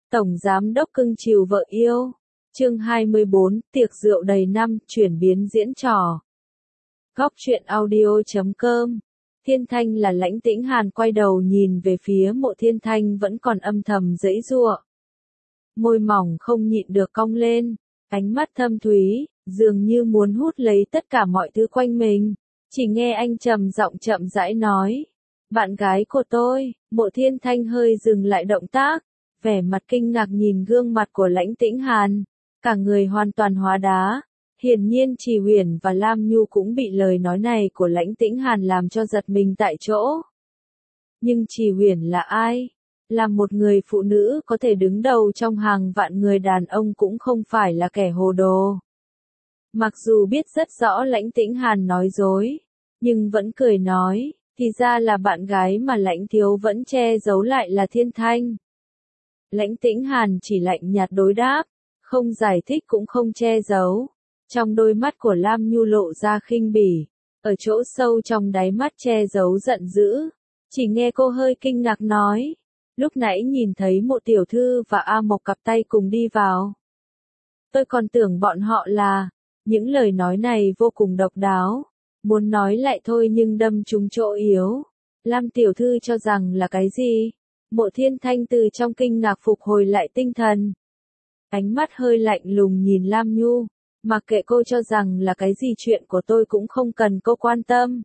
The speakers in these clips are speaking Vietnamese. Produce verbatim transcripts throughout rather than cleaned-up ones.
Tổng giám đốc cưng chiều vợ yêu. Chương hai mươi bốn, tiệc rượu đầy năm, chuyển biến diễn trò. Góc truyện audio chấm com. Thiên Thanh là Lãnh Tĩnh Hàn quay đầu nhìn về phía Mộ Thiên Thanh vẫn còn âm thầm giãy giụa. Môi mỏng không nhịn được cong lên, ánh mắt thâm thúy, dường như muốn hút lấy tất cả mọi thứ quanh mình. Chỉ nghe anh trầm giọng chậm rãi nói, bạn gái của tôi. Mộ Thiên Thanh hơi dừng lại động tác, vẻ mặt kinh ngạc nhìn gương mặt của Lãnh Tĩnh Hàn, cả người hoàn toàn hóa đá. Hiển nhiên Trì Huyền và Lam Nhu cũng bị lời nói này của Lãnh Tĩnh Hàn làm cho giật mình tại chỗ. Nhưng Trì Huyền là ai? Là một người phụ nữ có thể đứng đầu trong hàng vạn người đàn ông cũng không phải là kẻ hồ đồ. Mặc dù biết rất rõ Lãnh Tĩnh Hàn nói dối, nhưng vẫn cười nói, thì ra là bạn gái mà Lãnh thiếu vẫn che giấu lại là Thiên Thanh. Lãnh Tĩnh Hàn chỉ lạnh nhạt đối đáp, không giải thích cũng không che giấu. Trong đôi mắt của Lam Nhu lộ ra khinh bỉ, ở chỗ sâu trong đáy mắt che giấu giận dữ. Chỉ nghe cô hơi kinh ngạc nói, lúc nãy nhìn thấy Mộ tiểu thư và A Mộc cặp tay cùng đi vào. Tôi còn tưởng bọn họ là, những lời nói này vô cùng độc đáo, muốn nói lại thôi nhưng đâm trúng chỗ yếu. Lam tiểu thư cho rằng là cái gì? Mộ Thiên Thanh từ trong kinh ngạc phục hồi lại tinh thần. Ánh mắt hơi lạnh lùng nhìn Lam Nhu, mặc kệ cô cho rằng là cái gì chuyện của tôi cũng không cần cô quan tâm.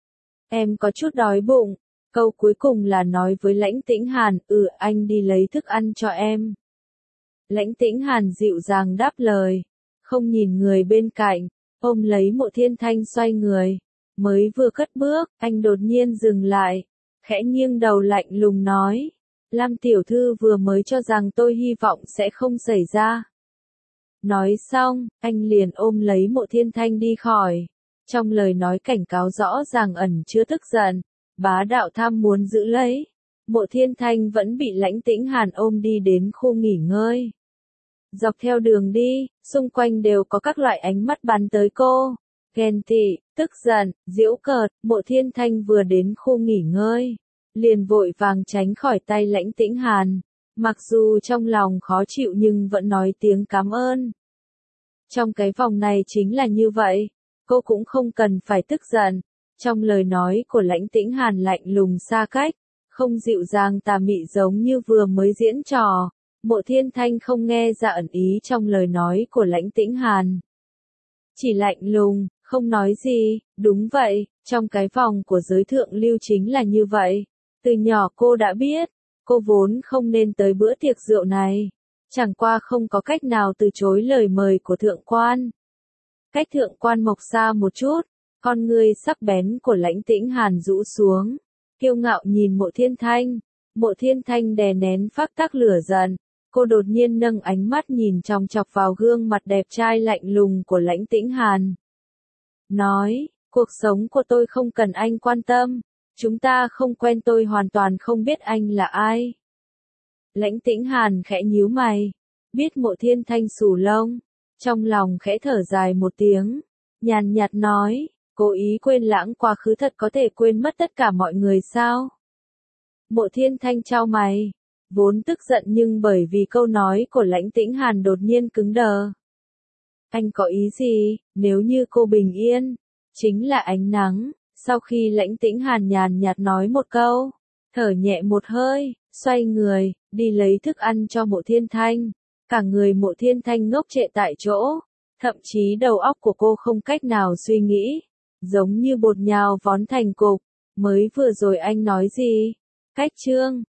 Em có chút đói bụng. Câu cuối cùng là nói với Lãnh Tĩnh Hàn, ừ anh đi lấy thức ăn cho em. Lãnh Tĩnh Hàn dịu dàng đáp lời, không nhìn người bên cạnh, ôm lấy Mộ Thiên Thanh xoay người. Mới vừa cất bước, anh đột nhiên dừng lại, khẽ nghiêng đầu lạnh lùng nói, Lam tiểu thư vừa mới cho rằng tôi hy vọng sẽ không xảy ra. Nói xong, anh liền ôm lấy Mộ Thiên Thanh đi khỏi. Trong lời nói cảnh cáo rõ ràng ẩn chứa tức giận, bá đạo tham muốn giữ lấy. Mộ Thiên Thanh vẫn bị Lãnh Tĩnh Hàn ôm đi đến khu nghỉ ngơi. Dọc theo đường đi, xung quanh đều có các loại ánh mắt bắn tới cô. Ghen tị, tức giận, giễu cợt. Mộ Thiên Thanh vừa đến khu nghỉ ngơi, liền vội vàng tránh khỏi tay Lãnh Tĩnh Hàn. Mặc dù trong lòng khó chịu nhưng vẫn nói tiếng cảm ơn. Trong cái vòng này chính là như vậy, cô cũng không cần phải tức giận. Trong lời nói của Lãnh Tĩnh Hàn lạnh lùng xa cách, không dịu dàng tà mị giống như vừa mới diễn trò. Mộ Thiên Thanh không nghe ra ẩn ý trong lời nói của Lãnh Tĩnh Hàn. Chỉ lạnh lùng, không nói gì. Đúng vậy, trong cái vòng của giới thượng lưu chính là như vậy. Từ nhỏ cô đã biết, cô vốn không nên tới bữa tiệc rượu này. Chẳng qua không có cách nào từ chối lời mời của thượng quan. Cách thượng quan Mộc xa một chút, con ngươi sắc bén của Lãnh Tĩnh Hàn rũ xuống, kiêu ngạo nhìn Mộ Thiên Thanh. Mộ Thiên Thanh đè nén phác tắc lửa giận, cô đột nhiên nâng ánh mắt nhìn chòng chọc vào gương mặt đẹp trai lạnh lùng của Lãnh Tĩnh Hàn. Nói, cuộc sống của tôi không cần anh quan tâm, chúng ta không quen tôi hoàn toàn không biết anh là ai. Lãnh Tĩnh Hàn khẽ nhíu mày, biết Mộ Thiên Thanh xù lông, trong lòng khẽ thở dài một tiếng, nhàn nhạt nói, cố ý quên lãng quá khứ thật có thể quên mất tất cả mọi người sao? Mộ Thiên Thanh chau mày, vốn tức giận nhưng bởi vì câu nói của Lãnh Tĩnh Hàn đột nhiên cứng đờ. Anh có ý gì? Nếu như cô bình yên, chính là ánh nắng. Sau khi Lãnh Tĩnh Hàn nhàn nhạt nói một câu, thở nhẹ một hơi, xoay người, đi lấy thức ăn cho Mộ Thiên Thanh. Cả người Mộ Thiên Thanh ngốc trệ tại chỗ, thậm chí đầu óc của cô không cách nào suy nghĩ, giống như bột nhào vón thành cục. Mới vừa rồi anh nói gì? Cách trương,